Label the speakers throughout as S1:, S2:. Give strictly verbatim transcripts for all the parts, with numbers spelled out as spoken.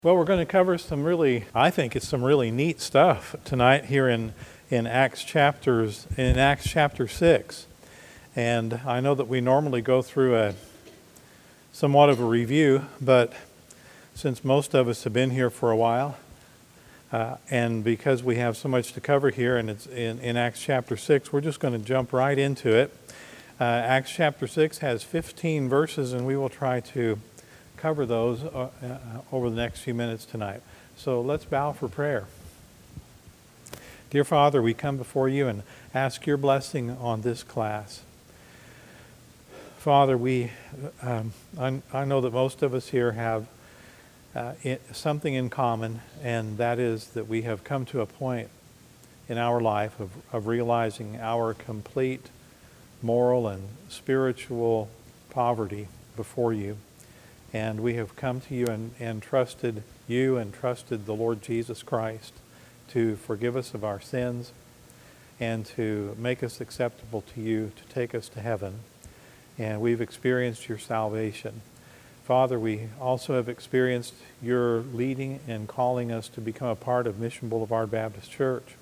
S1: Well, we're going to cover some really, I think it's some really neat stuff tonight here in, in Acts chapters, in Acts chapter six. And I know that we normally go through a somewhat of a review, but since most of us have been here for a while, uh, and because we have so much to cover here, and it's in, in Acts chapter six, we're just going to jump right into it. Uh, Acts chapter six has fifteen verses, and we will try to cover those uh, uh, over the next few minutes tonight. So let's bow for prayer. Dear Father, we come before you and ask your blessing on this class. Father, we um, I, I know that most of us here have uh, it, something in common, and that is that we have come to a point in our life of, of realizing our complete moral and spiritual poverty before you. And we have come to you and, and trusted you and trusted the Lord Jesus Christ to forgive us of our sins and to make us acceptable to you, to take us to heaven. And we've experienced your salvation. Father, we also have experienced your leading and calling us to become a part of Mission Boulevard Baptist Church.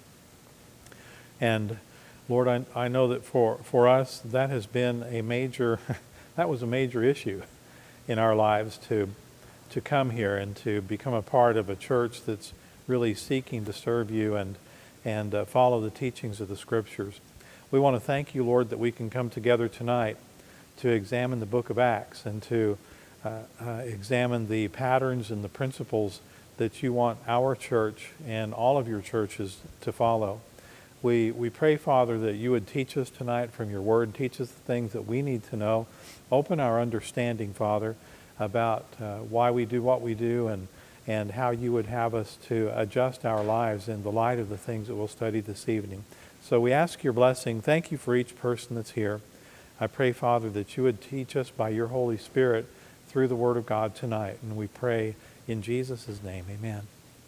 S1: And Lord, I, I know that for, for us, that has been a major, that was a major issue in our lives to to come here and to become a part of a church that's really seeking to serve you and and uh, follow the teachings of the Scriptures. We want to thank you, Lord, that we can come together tonight to examine the book of Acts and to uh, uh, examine the patterns and the principles that you want our church and all of your churches to follow. We we pray, Father, that you would teach us tonight from your word, teach us the things that we need to know. Open our understanding, Father, about uh, why we do what we do and, and how you would have us to adjust our lives in the light of the things that we'll study this evening. So we ask your blessing. Thank you for each person that's here. I pray, Father, that you would teach us by your Holy Spirit through the Word of God tonight. And we pray in Jesus' name, amen.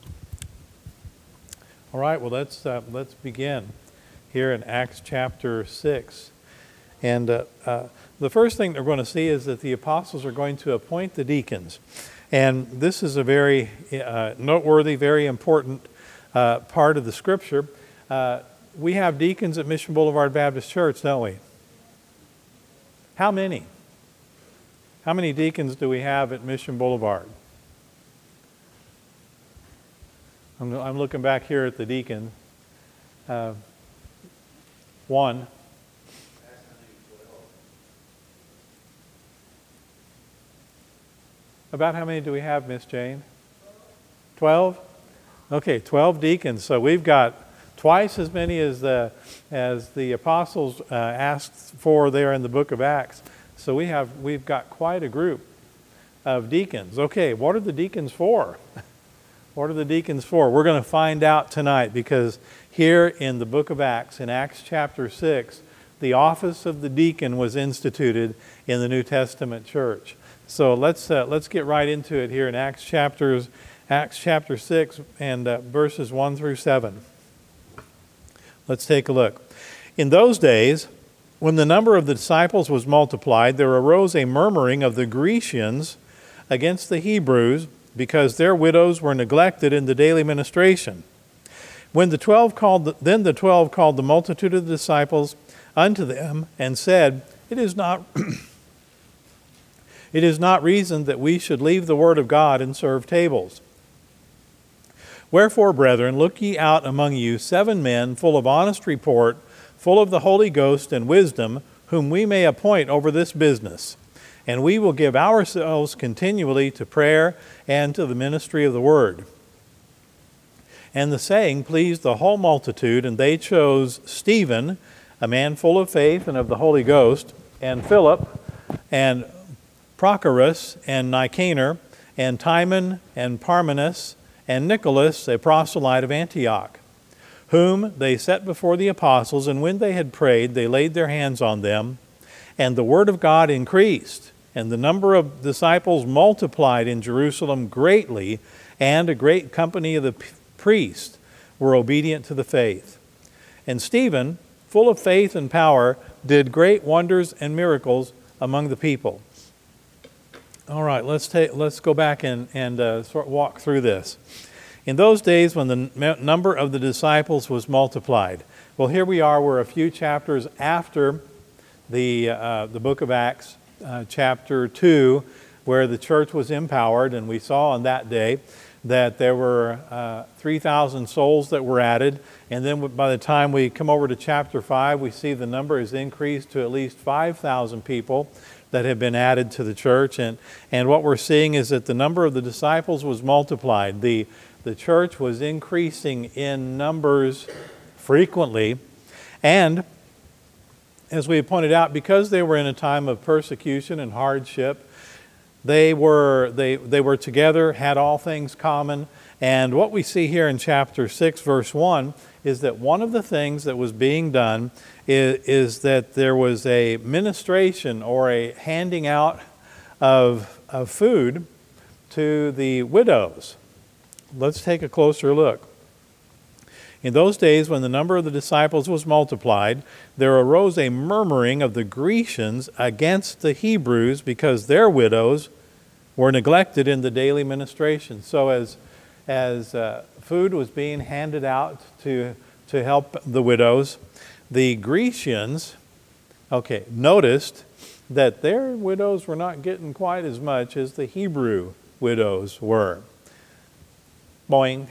S1: All right, well, let's, uh, let's begin here in Acts chapter six. And uh, uh, the first thing they're going to see is that the apostles are going to appoint the deacons. And this is a very uh, noteworthy, very important uh, part of the Scripture. Uh, we have deacons at Mission Boulevard Baptist Church, don't we? How many? How many deacons do we have at Mission Boulevard? I'm, I'm looking back here at the deacon. Uh, one. About how many do we have, Miss Jane? Twelve? Okay, twelve deacons. So we've got twice as many as the as the apostles uh, asked for there in the book of Acts. So we have we've got quite a group of deacons. Okay, what are the deacons for? What are the deacons for? We're going to find out tonight, because here in the book of Acts, in Acts chapter six, the office of the deacon was instituted in the New Testament church. So let's uh, let's get right into it here in Acts chapters, Acts chapter six and uh, verses one through seven. Let's take a look. In those days, when the number of the disciples was multiplied, there arose a murmuring of the Grecians against the Hebrews, because their widows were neglected in the daily ministration. When the twelve called, the, then the twelve called the multitude of the disciples unto them and said, "It is not." It is not reason that we should leave the word of God and serve tables. Wherefore, brethren, look ye out among you seven men full of honest report, full of the Holy Ghost and wisdom, whom we may appoint over this business. And we will give ourselves continually to prayer and to the ministry of the word. And the saying pleased the whole multitude, and they chose Stephen, a man full of faith and of the Holy Ghost, and Philip, and Prochorus, and Nicanor, and Timon, and Parmenas, and Nicholas, a proselyte of Antioch, whom they set before the apostles, and when they had prayed, they laid their hands on them, and the word of God increased, and the number of disciples multiplied in Jerusalem greatly, and a great company of the priests were obedient to the faith. And Stephen, full of faith and power, did great wonders and miracles among the people. All right, let's take let's go back and and uh, sort walk through this. In those days, when the n- number of the disciples was multiplied. Well, here we are. We're a few chapters after the uh, the book of Acts, uh, chapter two, where the church was empowered, and we saw on that day that there were uh, three thousand souls that were added. And then by the time we come over to chapter five, we see the number has increased to at least five thousand people that have been added to the church. And, and what we're seeing is that the number of the disciples was multiplied. The, the church was increasing in numbers frequently. And as we pointed out, because they were in a time of persecution and hardship, They were they they were together, had all things common, and what we see here in chapter six, verse one, is that one of the things that was being done is, is that there was a ministration or a handing out of of food to the widows. Let's take a closer look. In those days, when the number of the disciples was multiplied, there arose a murmuring of the Grecians against the Hebrews because their widows were neglected in the daily ministration. So as, as uh, food was being handed out to, to help the widows, the Grecians, okay, noticed that their widows were not getting quite as much as the Hebrew widows were. Boing.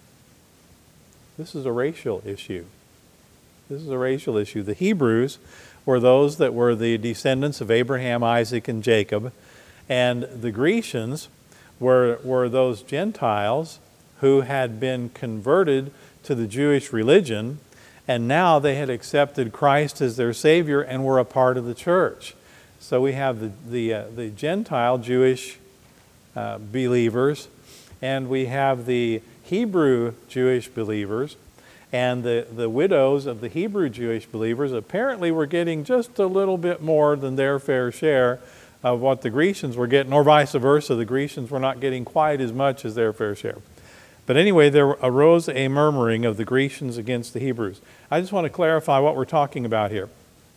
S1: This is a racial issue. This is a racial issue. The Hebrews were those that were the descendants of Abraham, Isaac, and Jacob. And the Grecians were, were those Gentiles who had been converted to the Jewish religion, and now they had accepted Christ as their Savior and were a part of the church. So we have the, the, uh, the Gentile Jewish uh, believers, and we have the Hebrew Jewish believers, and the, the widows of the Hebrew Jewish believers apparently were getting just a little bit more than their fair share of what the Grecians were getting, or vice versa. The Grecians were not getting quite as much as their fair share. But anyway, there arose a murmuring of the Grecians against the Hebrews. I just want to clarify what we're talking about here.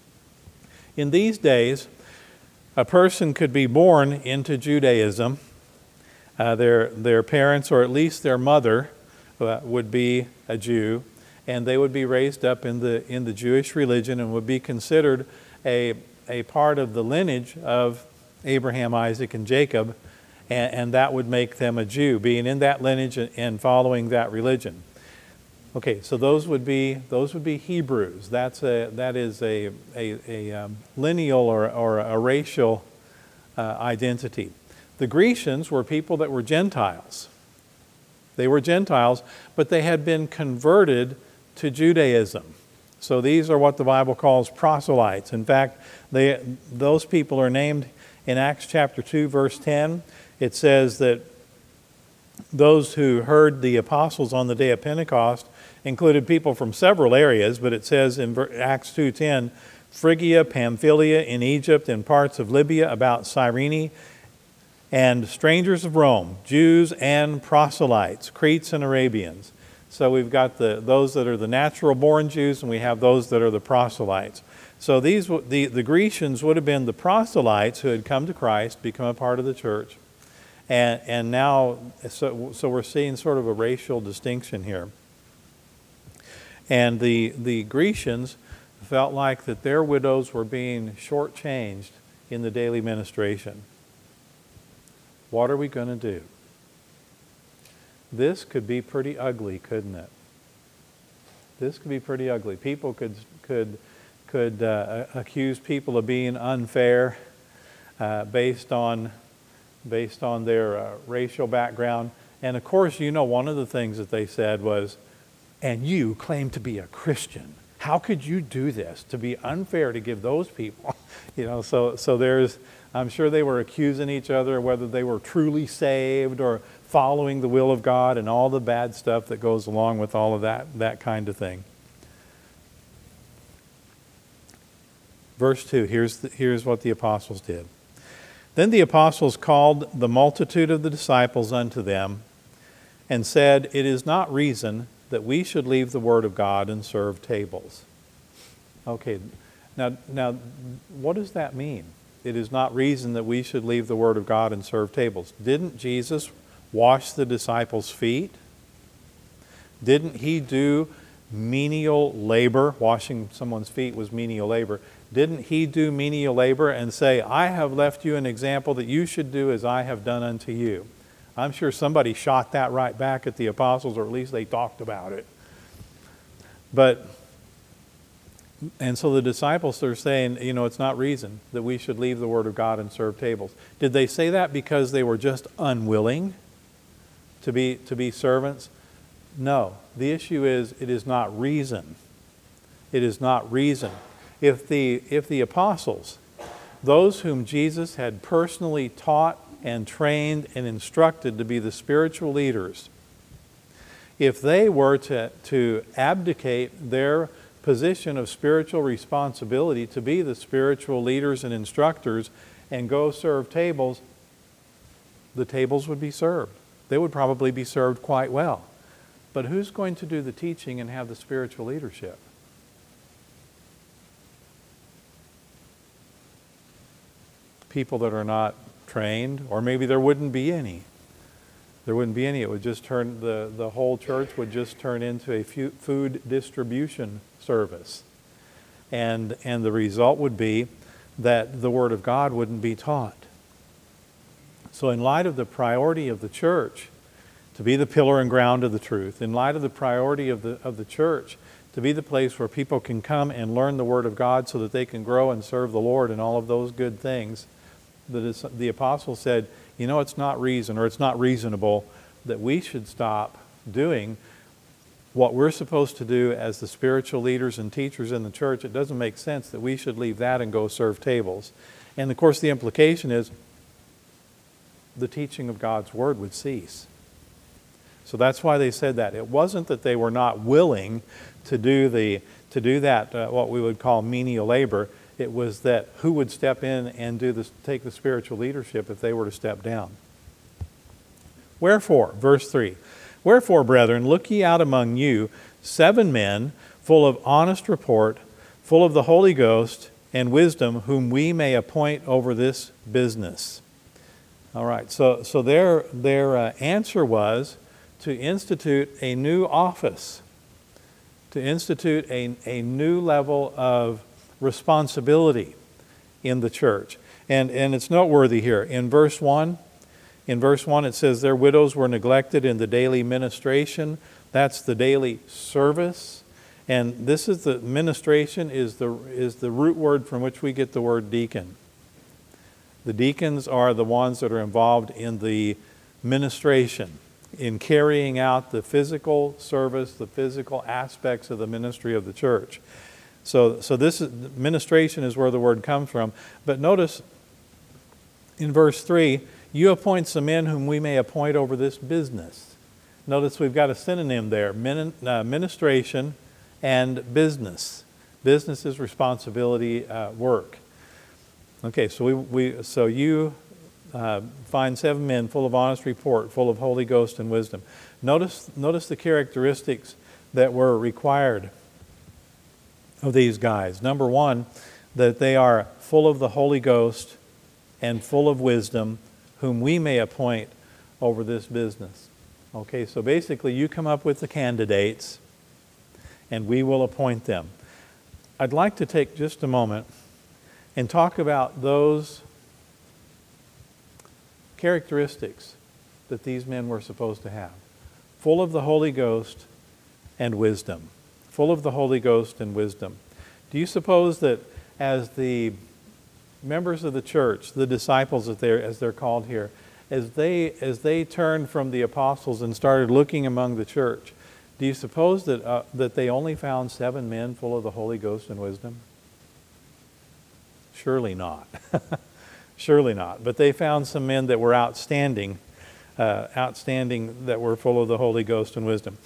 S1: In these days, a person could be born into Judaism. Uh, their, their parents, or at least their mother, uh, would be a Jew, and they would be raised up in the, in the Jewish religion and would be considered a, a part of the lineage of Abraham, Isaac, and Jacob, and, and that would make them a Jew, being in that lineage and following that religion. Okay, so those would be those would be Hebrews. That's a that is a a, a um, lineal or or a racial uh, identity. The Grecians were people that were Gentiles. They were Gentiles, but they had been converted to Judaism. So these are what the Bible calls proselytes. In fact, they, those people are named in Acts chapter two, verse ten. It says that those who heard the apostles on the day of Pentecost included people from several areas, but it says in Acts two ten, Phrygia, Pamphylia, in Egypt, and parts of Libya about Cyrene, and strangers of Rome, Jews and proselytes, Cretes and Arabians. So we've got the those that are the natural-born Jews, and we have those that are the proselytes. So these the, the Grecians would have been the proselytes who had come to Christ, become a part of the church. And, and now, so, so we're seeing sort of a racial distinction here. And the, the Grecians felt like that their widows were being shortchanged in the daily ministration. What are we going to do? This could be pretty ugly, couldn't it? This could be pretty ugly. People could could could uh, accuse people of being unfair uh, based on based on their uh, racial background. And of course, you know, one of the things that they said was, "And you claim to be a Christian. How could you do this? To be unfair to give those people," you know. So so there's. I'm sure they were accusing each other whether they were truly saved or following the will of God and all the bad stuff that goes along with all of that, that kind of thing. Verse two, here's, the, here's what the apostles did. Then the apostles called the multitude of the disciples unto them and said, "It is not reason that we should leave the word of God and serve tables." Okay, now, now what does that mean? it is not reason that we should leave the Word of God and serve tables. Didn't Jesus wash the disciples' feet? Didn't he do menial labor? Washing someone's feet was menial labor. Didn't he do menial labor and say, I have left you an example that you should do as I have done unto you? I'm sure somebody shot that right back at the apostles, or at least they talked about it. But, and so the disciples are saying, you know, it's not reason that we should leave the Word of God and serve tables. Did they say that because they were just unwilling to be, to be servants? No. The issue is, it is not reason. It is not reason. If the, if the apostles, those whom Jesus had personally taught and trained and instructed to be the spiritual leaders, if they were to, to abdicate their position of spiritual responsibility to be the spiritual leaders and instructors and go serve tables, the tables would be served. They would probably be served quite well. But who's going to do the teaching and have the spiritual leadership? People that are not trained, or maybe there wouldn't be any. There wouldn't be any. It would just turn, the, the whole church would just turn into a food distribution service. And, and the result would be that the Word of God wouldn't be taught. So in light of the priority of the church to be the pillar and ground of the truth, in light of the priority of the, of the church to be the place where people can come and learn the Word of God so that they can grow and serve the Lord and all of those good things, the, the apostles said, you know, it's not reason, or it's not reasonable that we should stop doing what we're supposed to do as the spiritual leaders and teachers in the church. It doesn't make sense that we should leave that and go serve tables. And of course the implication is the teaching of God's Word would cease. So that's why they said that. It wasn't that they were not willing to do the to do that, uh, what we would call menial labor. It was that who would step in and do this, take the spiritual leadership if they were to step down. Wherefore, verse three, wherefore, brethren, look ye out among you seven men full of honest report, full of the Holy Ghost and wisdom, whom we may appoint over this business. All right, so, so their, their uh, answer was to institute a new office, to institute a, a new level of responsibility in the church. And, and it's noteworthy here. In verse one, in verse one it says, their widows were neglected in the daily ministration. That's the daily service. And this is the ministration is the, is the root word from which we get the word deacon. The deacons are the ones that are involved in the ministration, in carrying out the physical service, the physical aspects of the ministry of the church. So, so this is, ministration is where the word comes from. But notice in verse three, you appoint some men whom we may appoint over this business. Notice we've got a synonym there, min, uh, ministration and business. Business is responsibility, uh, work. Okay, so we, we so you uh, find seven men full of honest report, full of Holy Ghost and wisdom. Notice, notice the characteristics that were required of these guys. Number one, that they are full of the Holy Ghost and full of wisdom, whom we may appoint over this business. Okay, so basically you come up with the candidates and we will appoint them. I'd like to take just a moment and talk about those characteristics that these men were supposed to have. Full of the Holy Ghost and wisdom. Full of the Holy Ghost and wisdom. Do you suppose that as the members of the church, the disciples that they're, as they're called here, as they, as they turned from the apostles and started looking among the church, do you suppose that, uh, that they only found seven men full of the Holy Ghost and wisdom? Surely not. Surely not. But they found some men that were outstanding, uh, outstanding, that were full of the Holy Ghost and wisdom.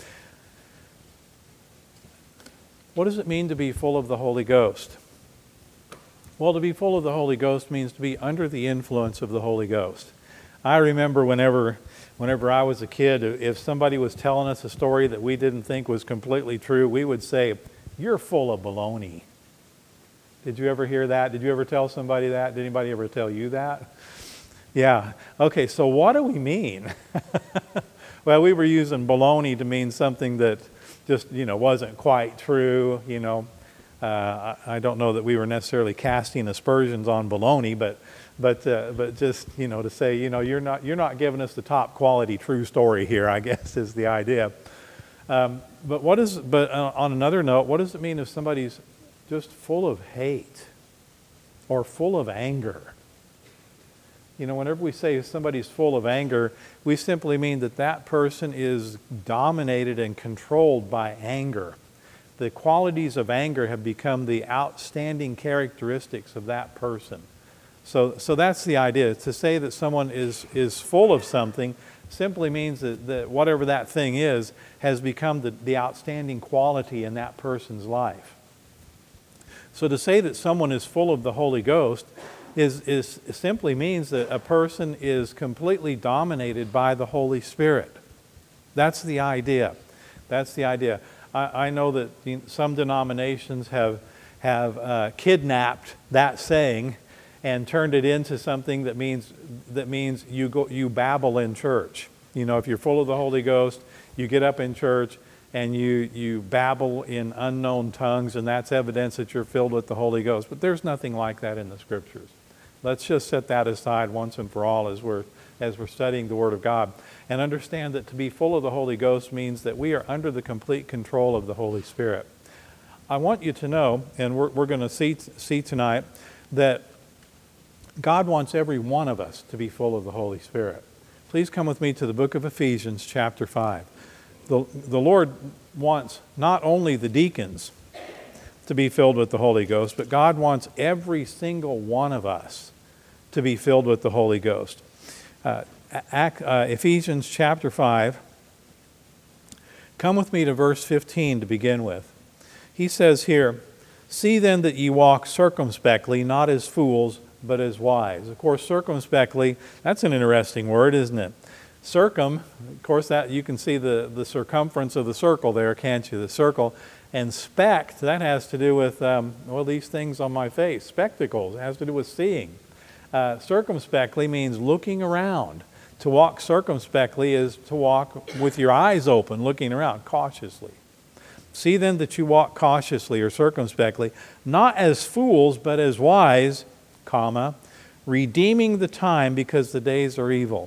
S1: What does it mean to be full of the Holy Ghost? Well, to be full of the Holy Ghost means to be under the influence of the Holy Ghost. I remember whenever, whenever I was a kid, if somebody was telling us a story that we didn't think was completely true, we would say, "You're full of baloney." Did you ever hear that? Did you ever tell somebody that? Did anybody ever tell you that? Yeah. Okay, so what do we mean? Well, we were using baloney to mean something that just, you know, wasn't quite true, you know. Uh, I, I don't know that we were necessarily casting aspersions on baloney, but but uh, but just, you know, to say, you know, you're not you're not giving us the top quality true story here, I guess is the idea. Um, but what is but uh, on another note, what does it mean if somebody's just full of hate or full of anger? You know, whenever we say somebody's full of anger, we simply mean that that person is dominated and controlled by anger. The qualities of anger have become the outstanding characteristics of that person. So, so that's the idea. To say that someone is, is full of something simply means that, that whatever that thing is has become the, the outstanding quality in that person's life. So to say that someone is full of the Holy Ghost is, is simply means that a person is completely dominated by the Holy Spirit. That's the idea. That's the idea. I, I know that some denominations have, have uh, kidnapped that saying and turned it into something that means, that means you, go, you babble in church. You know, if you're full of the Holy Ghost, you get up in church and you, you babble in unknown tongues, and that's evidence that you're filled with the Holy Ghost. But there's nothing like that in the Scriptures. Let's just set that aside once and for all as we're, as we're studying the Word of God, and understand that to be full of the Holy Ghost means that we are under the complete control of the Holy Spirit. I want you to know, and we're, we're going to see, see tonight, that God wants every one of us to be full of the Holy Spirit. Please come with me to the book of Ephesians, chapter five. The, the Lord wants not only the deacons to be filled with the Holy Ghost, but God wants every single one of us to be filled with the Holy Ghost. Uh, Act, uh, Ephesians chapter five, come with me to verse fifteen to begin with. He says here, "See then that ye walk circumspectly, not as fools, but as wise." Of course, circumspectly, that's an interesting word, isn't it? Circum, of course, that you can see the, the circumference of the circle there, can't you? The circle. And spect, that has to do with, um, well, these things on my face. Spectacles, it has to do with seeing. Uh, circumspectly means looking around. To walk circumspectly is to walk with your eyes open, looking around cautiously. "See then that you walk cautiously," or circumspectly, "not as fools, but as wise, comma, redeeming the time because the days are evil."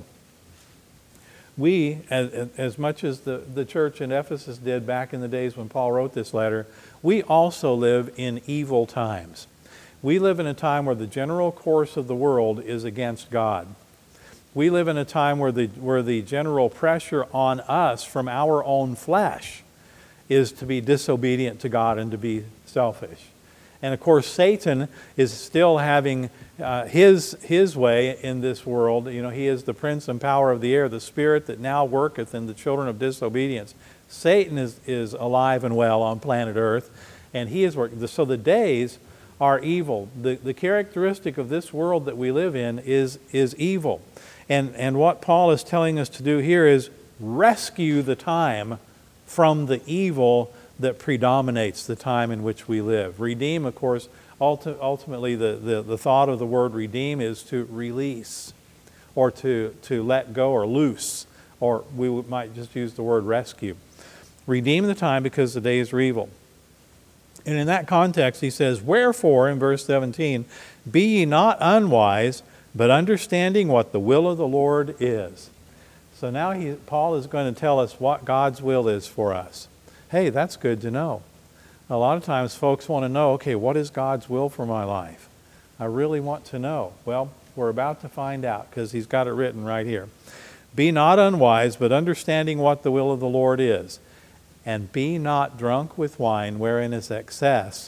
S1: We, as, as much as the, the church in Ephesus did back in the days when Paul wrote this letter, we also live in evil times. We live in a time where the general course of the world is against God. We live in a time where the, where the general pressure on us from our own flesh is to be disobedient to God and to be selfish. And of course, Satan is still having uh, his, his way in this world. You know, he is the prince and power of the air, the spirit that now worketh in the children of disobedience. Satan is, is alive and well on planet Earth, and he is working. So the days are evil. The, the characteristic of this world that we live in is, is evil. And, and what Paul is telling us to do here is rescue the time from the evil that predominates the time in which we live. Redeem, of course, ulti- ultimately the, the, the thought of the word redeem is to release or to, to let go or loose, or we might just use the word rescue. Redeem the time because the days are evil. And in that context, he says, "Wherefore," in verse seventeen, "be ye not unwise, but understanding what the will of the Lord is." So now he, Paul is going to tell us what God's will is for us. Hey, that's good to know. A lot of times folks want to know, okay, what is God's will for my life? I really want to know. Well, we're about to find out because he's got it written right here. "Be not unwise, but understanding what the will of the Lord is. And be not drunk with wine, wherein is excess."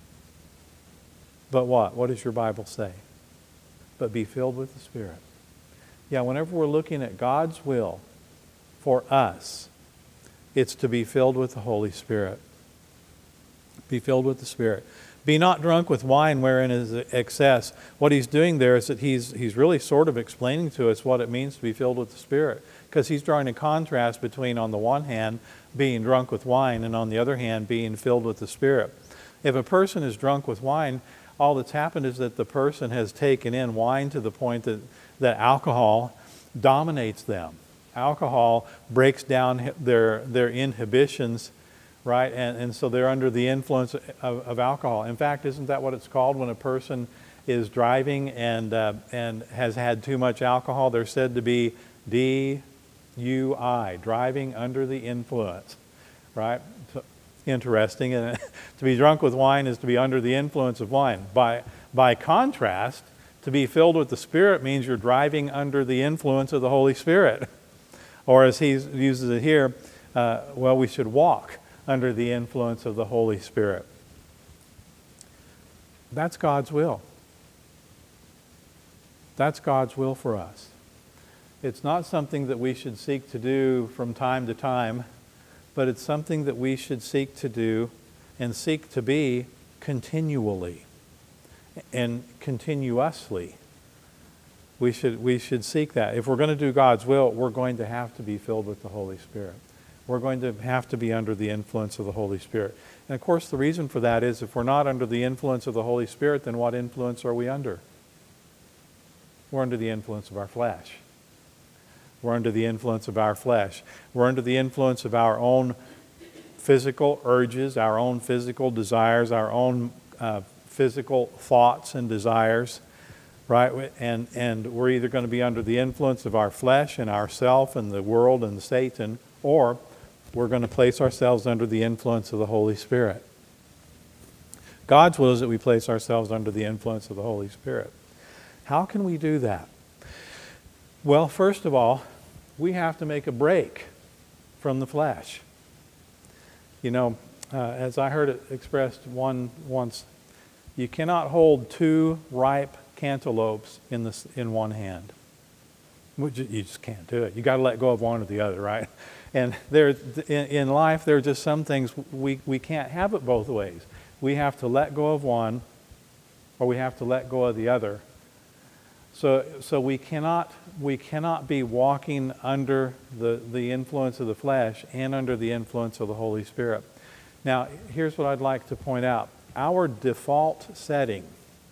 S1: But what? What does your Bible say? "But be filled with the Spirit." Yeah, whenever we're looking at God's will for us, it's to be filled with the Holy Spirit. Be filled with the Spirit. "Be not drunk with wine, wherein is excess." What he's doing there is that he's, he's really sort of explaining to us what it means to be filled with the Spirit. Because he's drawing a contrast between, on the one hand, being drunk with wine, and on the other hand, being filled with the Spirit. If a person is drunk with wine, All that's happened is that the person has taken in wine to the point that, that alcohol dominates them. Alcohol breaks down their, their inhibitions, right? And, and so they're under the influence of, of alcohol. In fact, isn't that what it's called when a person is driving and, uh, and has had too much alcohol? They're said to be D U I, driving under the influence, right? So, interesting. And to be drunk with wine is to be under the influence of wine. By, by contrast, to be filled with the Spirit means you're driving under the influence of the Holy Spirit. Or as he uses it here, uh, well, we should walk under the influence of the Holy Spirit. That's God's will. That's God's will for us. It's not something that we should seek to do from time to time, but it's something that we should seek to do and seek to be continually and continuously. We should, we should seek that. If we're going to do God's will, we're going to have to be filled with the Holy Spirit. We're going to have to be under the influence of the Holy Spirit. And of course, the reason for that is if we're not under the influence of the Holy Spirit, then what influence are we under? We're under the influence of our flesh. We're under the influence of our flesh. We're under the influence of our own physical urges, our own physical desires, our own uh, physical thoughts and desires, right? And, and we're either going to be under the influence of our flesh and ourself and the world and Satan, or we're going to place ourselves under the influence of the Holy Spirit. God's will is that we place ourselves under the influence of the Holy Spirit. How can we do that? Well, first of all, we have to make a break from the flesh. You know, uh, as I heard it expressed one once, you cannot hold two ripe cantaloupes in this in one hand. You just can't do it. You got to let go of one or the other, right? And there, in, in life, there are just some things we we can't have it both ways. We have to let go of one, or we have to let go of the other. So, so we cannot we cannot be walking under the, the influence of the flesh and under the influence of the Holy Spirit. Now, here's what I'd like to point out. Our default setting,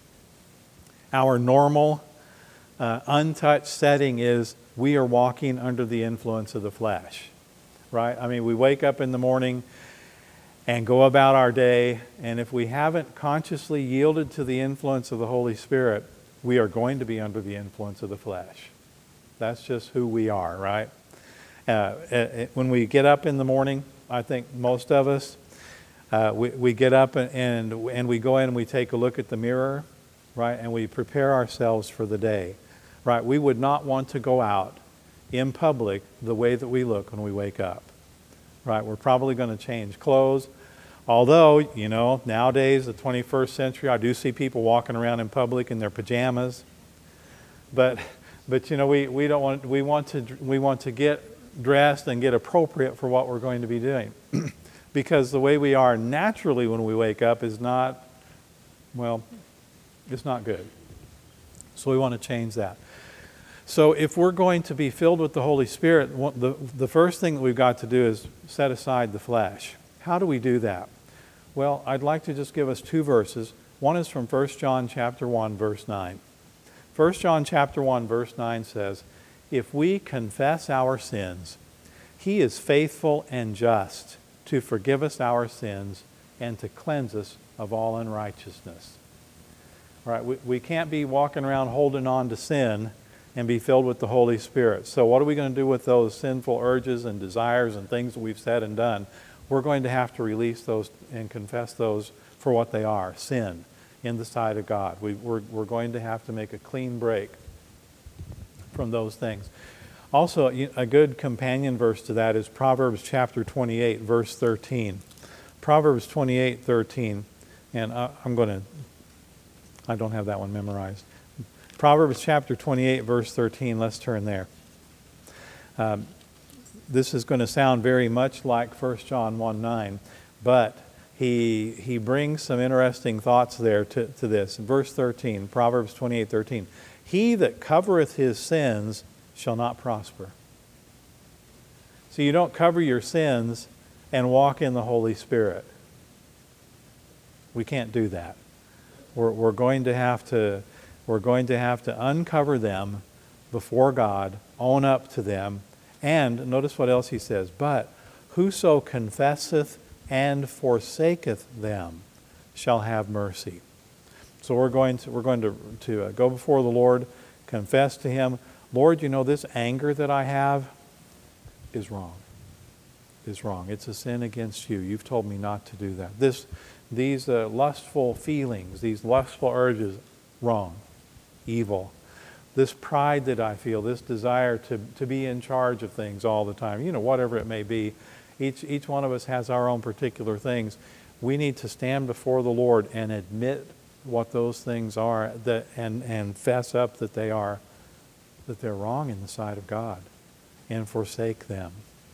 S1: our normal, uh, untouched setting is we are walking under the influence of the flesh, right? I mean, we wake up in the morning and go about our day, and if we haven't consciously yielded to the influence of the Holy Spirit, we are going to be under the influence of the flesh. That's just who we are, right? Uh, when we get up in the morning, I think most of us, uh, we, we get up and, and and we go in and we take a look at the mirror, right? And we prepare ourselves for the day, right? We would not want to go out in public the way that we look when we wake up, right? We're probably going to change clothes. Although, you know, nowadays, the twenty-first century, I do see people walking around in public in their pajamas. But, but you know, we, we don't want, we want to, we want to get dressed and get appropriate for what we're going to be doing. Because the way we are naturally when we wake up is not, well, it's not good. So we want to change that. So if we're going to be filled with the Holy Spirit, the, the first thing that we've got to do is set aside the flesh. How do we do that? Well, I'd like to just give us two verses. One is from First John chapter one, verse nine. First John chapter one, verse nine says, "If we confess our sins, He is faithful and just to forgive us our sins and to cleanse us of all unrighteousness." All right, we, we can't be walking around holding on to sin and be filled with the Holy Spirit. So what are we going to do with those sinful urges and desires and things that we've said and done? We're going to have to release those and confess those for what they are, sin in the sight of God. We, we're, we're going to have to make a clean break from those things. Also, a good companion verse to that is Proverbs chapter twenty-eight, verse thirteen. Proverbs twenty-eight, thirteen. And I, I'm going to, I don't have that one memorized. Proverbs chapter twenty-eight, verse thirteen. Let's turn there. Um, This is going to sound very much like First John one nine, but he he brings some interesting thoughts there to, to this. In verse thirteen, Proverbs twenty-eight, thirteen. "He that covereth his sins shall not prosper." So you don't cover your sins and walk in the Holy Spirit. We can't do that. We're, we're going to have to, we're going to have to uncover them before God, own up to them, and notice what else he says, but whoso confesseth and forsaketh them shall have mercy. So we're going to, we're going to, to uh, go before the Lord, confess to him, Lord, you know, this anger that I have is wrong. Is wrong. It's a sin against you. You've told me not to do that. This, these uh, lustful feelings, these lustful urges, wrong, evil. This pride that I feel, this desire to, to be in charge of things all the time, you know, whatever it may be, each, each one of us has our own particular things. We need to stand before the Lord and admit what those things are, that, and, and fess up that they are, that they're wrong in the sight of God, and forsake them.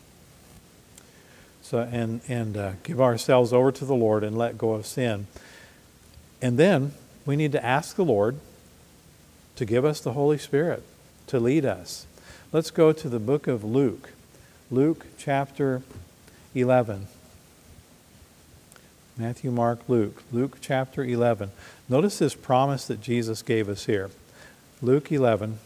S1: So, and and uh, give ourselves over to the Lord and let go of sin. And then we need to ask the Lord to give us the Holy Spirit to lead us. Let's go to the book of Luke. Luke chapter eleven. Matthew, Mark, Luke. Luke chapter eleven. Notice this promise that Jesus gave us here. Luke eleven.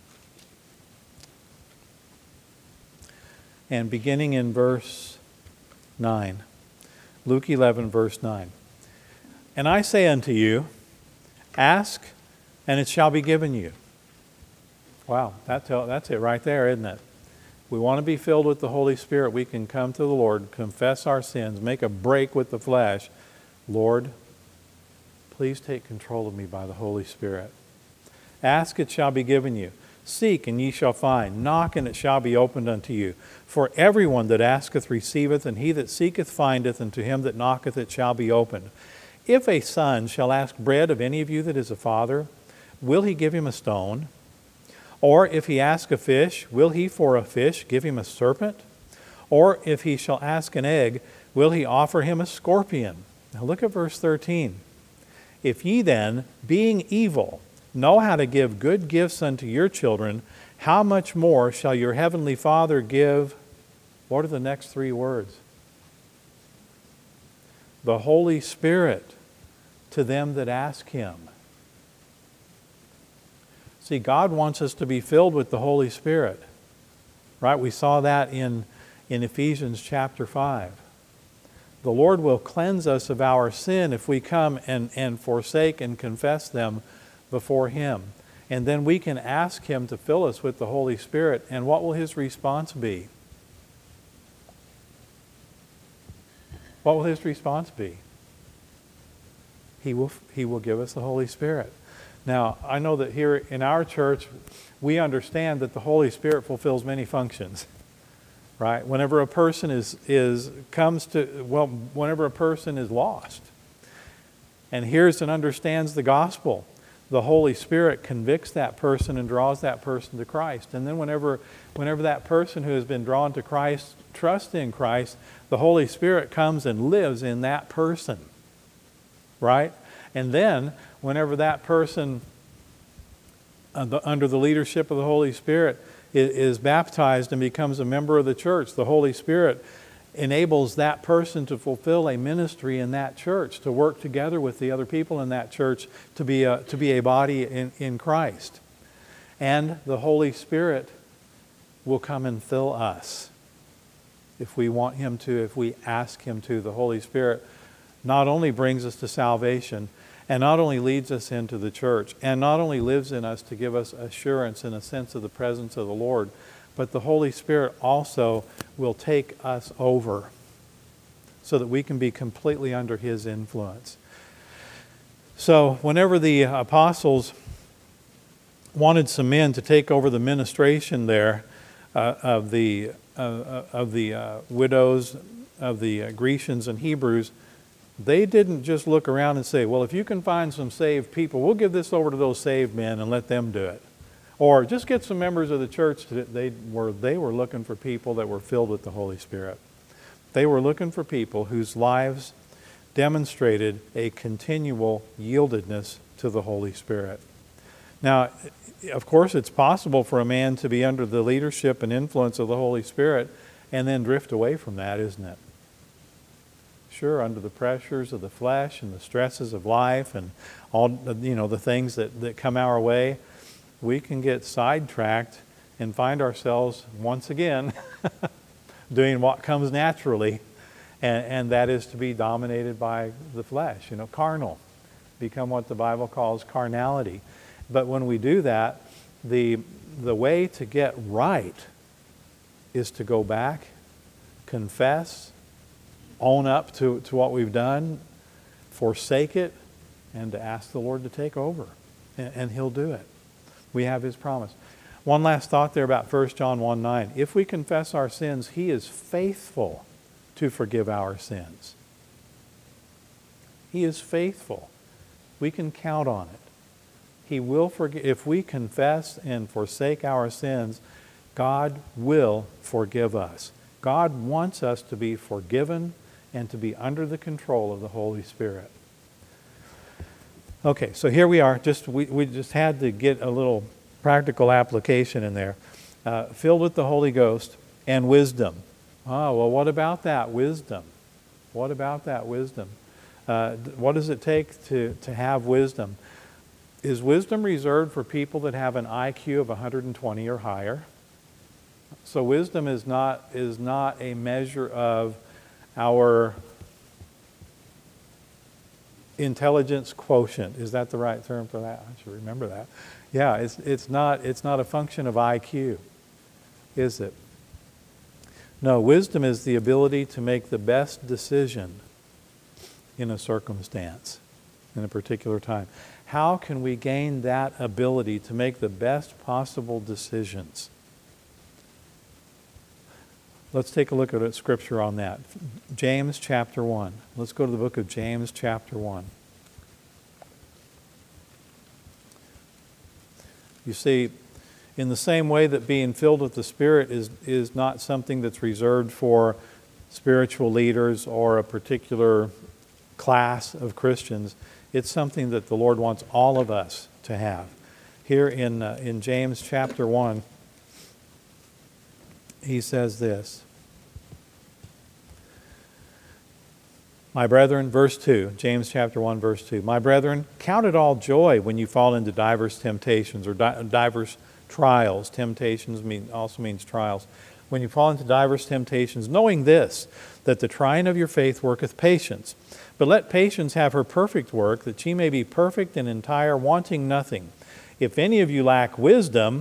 S1: And beginning in verse nine. Luke eleven, verse nine. And I say unto you, ask, and it shall be given you. Wow, that tell, that's it right there, isn't it? We want to be filled with the Holy Spirit. We can come to the Lord, confess our sins, make a break with the flesh. Lord, please take control of me by the Holy Spirit. Ask, it shall be given you. Seek, and ye shall find. Knock, and it shall be opened unto you. For everyone that asketh receiveth, and he that seeketh findeth, and to him that knocketh it shall be opened. If a son shall ask bread of any of you that is a father, will he give him a stone? Or if he ask a fish, will he for a fish give him a serpent? Or if he shall ask an egg, will he offer him a scorpion? Now look at verse thirteen. If ye then, being evil, know how to give good gifts unto your children, how much more shall your heavenly Father give? What are the next three words? The Holy Spirit to them that ask him. See, God wants us to be filled with the Holy Spirit. Right? We saw that in, in Ephesians chapter five. The Lord will cleanse us of our sin if we come and, and forsake and confess them before him. And then we can ask him to fill us with the Holy Spirit. And what will his response be? What will his response be? He will, he will give us the Holy Spirit. Now, I know that here in our church, we understand that the Holy Spirit fulfills many functions. Right? Whenever a person is, is comes to, well, whenever a person is lost and hears and understands the gospel, the Holy Spirit convicts that person and draws that person to Christ. And then whenever, whenever that person who has been drawn to Christ trusts in Christ, the Holy Spirit comes and lives in that person. Right? And then whenever that person, uh, the, under the leadership of the Holy Spirit, is, is baptized and becomes a member of the church, the Holy Spirit enables that person to fulfill a ministry in that church, to work together with the other people in that church to be a, to be a body in, in Christ. And the Holy Spirit will come and fill us if we want him to, if we ask him to. The Holy Spirit not only brings us to salvation, and not only leads us into the church, and not only lives in us to give us assurance and a sense of the presence of the Lord, but the Holy Spirit also will take us over so that we can be completely under his influence. So whenever the apostles wanted some men to take over the ministration there uh, of the, uh, of the uh, widows, of the uh, Grecians and Hebrews, they didn't just look around and say, well, if you can find some saved people, we'll give this over to those saved men and let them do it. Or just get some members of the church that they were, they were looking for people that were filled with the Holy Spirit. They were looking for people whose lives demonstrated a continual yieldedness to the Holy Spirit. Now, of course, it's possible for a man to be under the leadership and influence of the Holy Spirit and then drift away from that, isn't it? sure, under the pressures of the flesh and the stresses of life and all, you know, the things that, that come our way, we can get sidetracked and find ourselves once again doing what comes naturally, and, and that is to be dominated by the flesh, you know, carnal, become what the Bible calls carnality. But when we do that, the, the way to get right is to go back, confess, own up to, to what we've done, forsake it, and to ask the Lord to take over. And, and He'll do it. We have His promise. One last thought there about First John one nine. If we confess our sins, He is faithful to forgive our sins. He is faithful. We can count on it. He will forgive. If we confess and forsake our sins, God will forgive us. God wants us to be forgiven and to be under the control of the Holy Spirit. Okay, so here we are. Just we, we just had to get a little practical application in there. Uh, filled with the Holy Ghost and wisdom. Oh, well, what about that wisdom? What about that wisdom? Uh, what does it take to, to have wisdom? Is wisdom reserved for people that have an I Q of one hundred twenty or higher? So wisdom is not, is not a measure of our intelligence quotient. Is that the right term for that? I should remember that. Yeah, it's, it's, not, it's not a function of I Q, is it? No, wisdom is the ability to make the best decision in a circumstance, in a particular time. How can we gain that ability to make the best possible decisions? Let's take a look at a scripture on that. James chapter one. Let's go to the book of James chapter one. You see, in the same way that being filled with the Spirit is, is not something that's reserved for spiritual leaders or a particular class of Christians, it's something that the Lord wants all of us to have. Here in, uh, in James chapter one, he says this. My brethren, verse two, James chapter one, verse two. My brethren, count it all joy when you fall into diverse temptations or di- diverse trials. Temptations mean, also means trials. When you fall into diverse temptations, knowing this, that the trying of your faith worketh patience. But let patience have her perfect work, that she may be perfect and entire, wanting nothing. If any of you lack wisdom,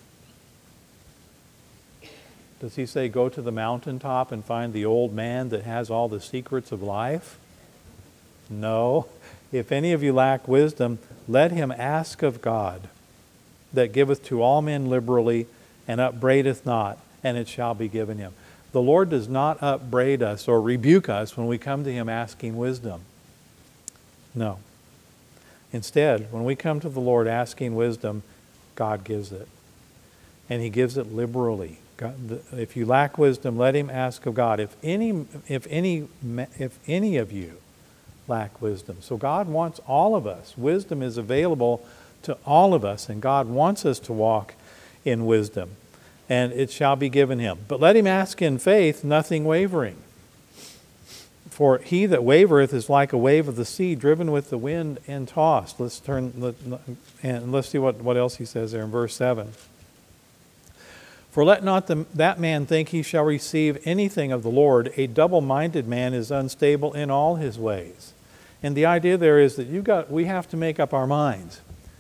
S1: does he say go to the mountaintop and find the old man that has all the secrets of life? No. If any of you lack wisdom, let him ask of God, that giveth to all men liberally, and upbraideth not, and it shall be given him. The Lord does not upbraid us or rebuke us when we come to Him asking wisdom. No. Instead, when we come to the Lord asking wisdom, God gives it. And He gives it liberally. God, if you lack wisdom, let him ask of God. If any, if any, if any of you lack wisdom. So God wants all of us. Wisdom is available to all of us, and God wants us to walk in wisdom. And it shall be given him. But let him ask in faith, nothing wavering. For he that wavereth is like a wave of the sea, driven with the wind and tossed. Let's turn, let, and let's see what, what else he says there in verse seven. For let not the, that man think he shall receive anything of the Lord. A double-minded man is unstable in all his ways. And the idea there is that you got, we have to make up our minds.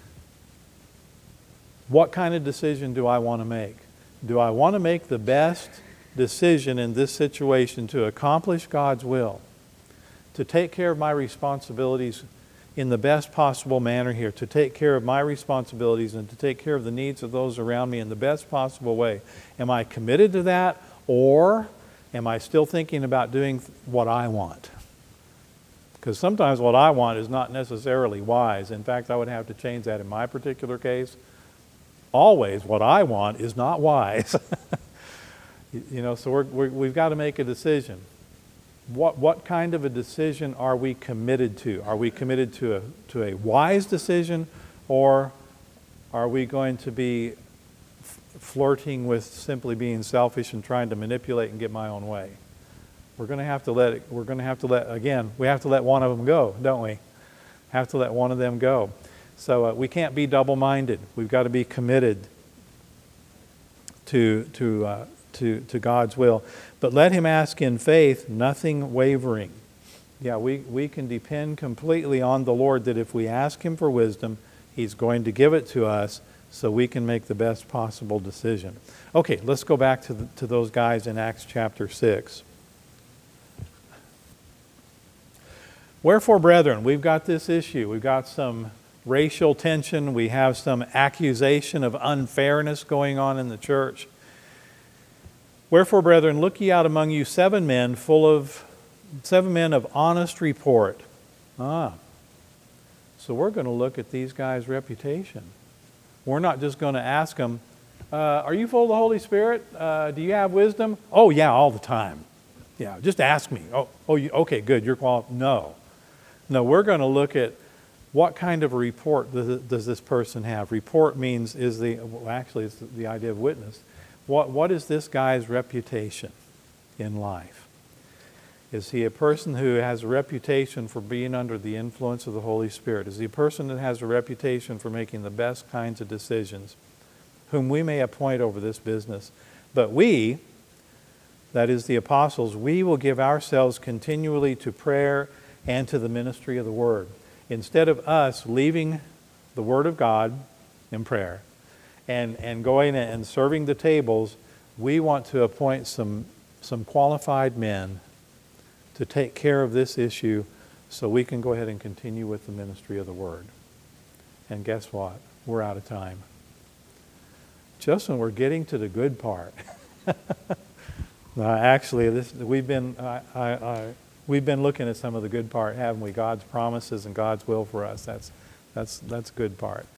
S1: What kind of decision do I want to make? Do I want to make the best decision in this situation to accomplish God's will, to take care of my responsibilities in the best possible manner here, to take care of my responsibilities and to take care of the needs of those around me in the best possible way? Am I committed to that, or am I still thinking about doing what I want? Because sometimes what I want is not necessarily wise. In fact, I would have to change that in my particular case. Always what I want is not wise. You know, so we're, we're, we've got to make a decision. What, what kind of a decision are we committed to? Are we committed to a, to a wise decision, or are we going to be f- flirting with simply being selfish and trying to manipulate and get my own way? We're going to have to let it, we're going to have to let, again, we have to let one of them go, don't we? Have to let one of them go. So uh, we can't be double-minded. We've got to be committed to, to, uh, to, to God's will. But let him ask in faith, nothing wavering. Yeah, we, we can depend completely on the Lord that if we ask him for wisdom, he's going to give it to us so we can make the best possible decision. Okay, let's go back to, the, to those guys in Acts chapter six. Wherefore, brethren, we've got this issue. We've got some racial tension. We have some accusation of unfairness going on in the church. Wherefore, brethren, look ye out among you seven men full of, seven men of honest report. Ah, so we're going to look at these guys' reputation. We're not just going to ask them, uh, are you full of the Holy Spirit? Uh, do you have wisdom? Oh, yeah, all the time. Yeah, just ask me. Oh, oh, you, okay, good, you're qualified. No. No, we're going to look at what kind of a report does, does this person have. Report means is the, well, actually it's the, the idea of witness. What, what is this guy's reputation in life? Is he a person who has a reputation for being under the influence of the Holy Spirit? Is he a person that has a reputation for making the best kinds of decisions, whom we may appoint over this business? But we, that is the apostles, we will give ourselves continually to prayer and to the ministry of the Word. Instead of us leaving the Word of God in prayer and, and going and serving the tables, we want to appoint some, some qualified men to take care of this issue so we can go ahead and continue with the ministry of the Word. And guess what? We're out of time. Just when we're getting to the good part. uh, actually, this, we've been... I, I, I, We've been looking at some of the good part, haven't we? God's promises and God's will for us. That's, that's, that's good part.